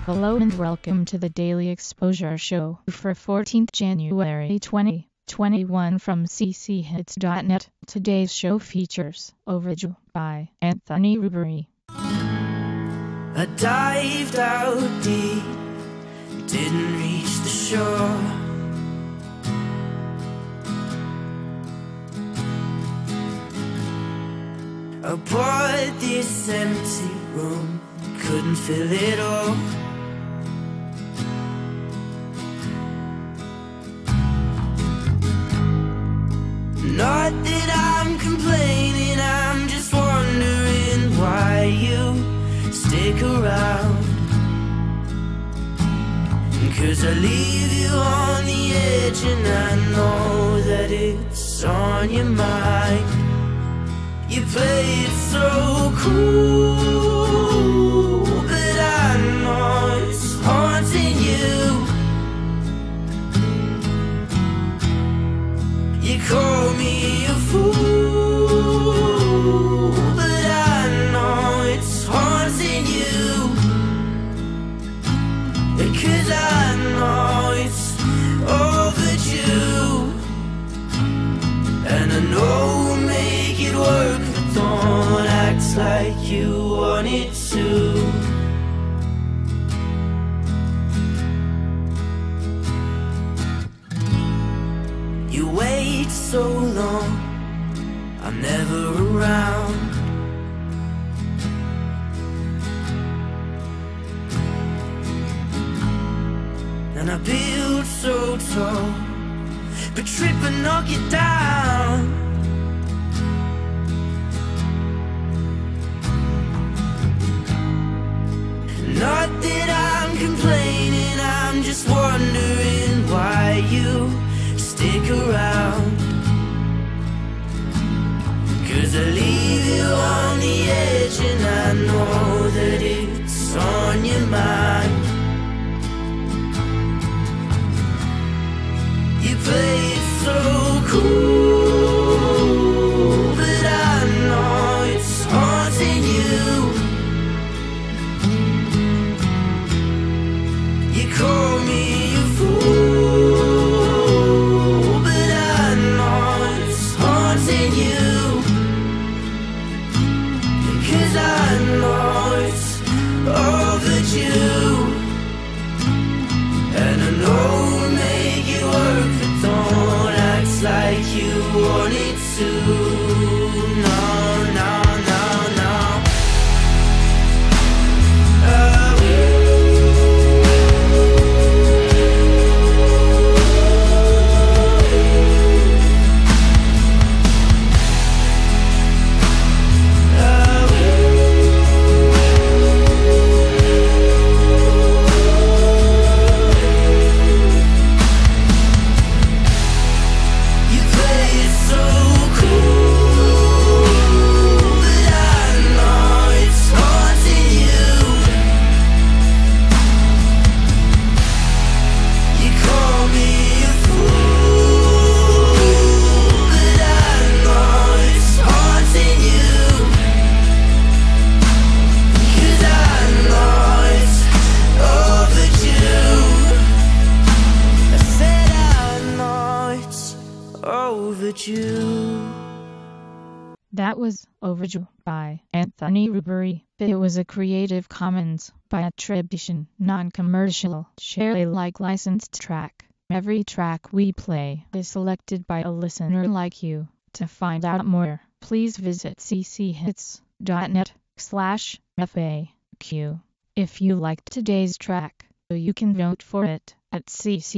Hello and welcome to the Daily Exposure Show for 14th January 2021 from cchits.net. Today's show features Overdue by Anthony Rubery. I dived out deep, didn't reach the shore. I bought this empty room, couldn't fill it all. Not that I'm complaining, I'm just wondering why you stick around. 'Cause I leave you on the edge and I know that it's on your mind. You play it so cool, but I know it's haunting you. You call me a fool, but I know it's haunting you. 'Cause I know it's overdue, and I know we'll make it work, but don't act like you want it to. You wait so long, I'm never around. And I build so tall, but trip and knock it down. Not that I'm complaining, I'm just wondering why you stick around. 'Cause I leave you on the edge and I know that it's on your mind. You play it so cool, but I know it's haunting you. You call me a fool, but I know it's haunting you. 'Cause I know it's overdue, and I know we'll make it work, but don't act like you want it to. No, no, no, no. That was Overdue by Anthony Rubery. It was a Creative Commons by attribution, non-commercial, share Alike licensed track. Every track we play is selected by a listener like you. To find out more, please visit cchits.net/FAQ. If you liked today's track, you can vote for it at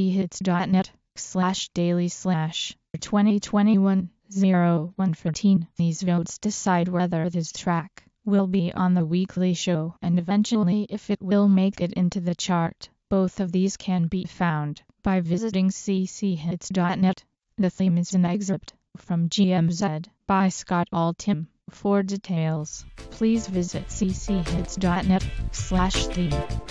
cchits.net/daily/2021-0114. These votes decide whether this track will be on the weekly show and eventually if it will make it into the chart. Both of these can be found by visiting cchits.net. The theme is an excerpt from GMZ by Scott Altham. For details, please visit cchits.net/theme.